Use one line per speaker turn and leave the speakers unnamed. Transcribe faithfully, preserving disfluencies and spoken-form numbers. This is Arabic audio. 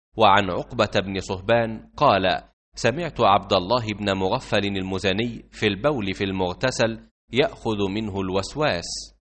وعن عقبة بن صهبان قال: سمعت عبد الله بن مغفل المزني في البول في المغتسل يأخذ منه الوسواس.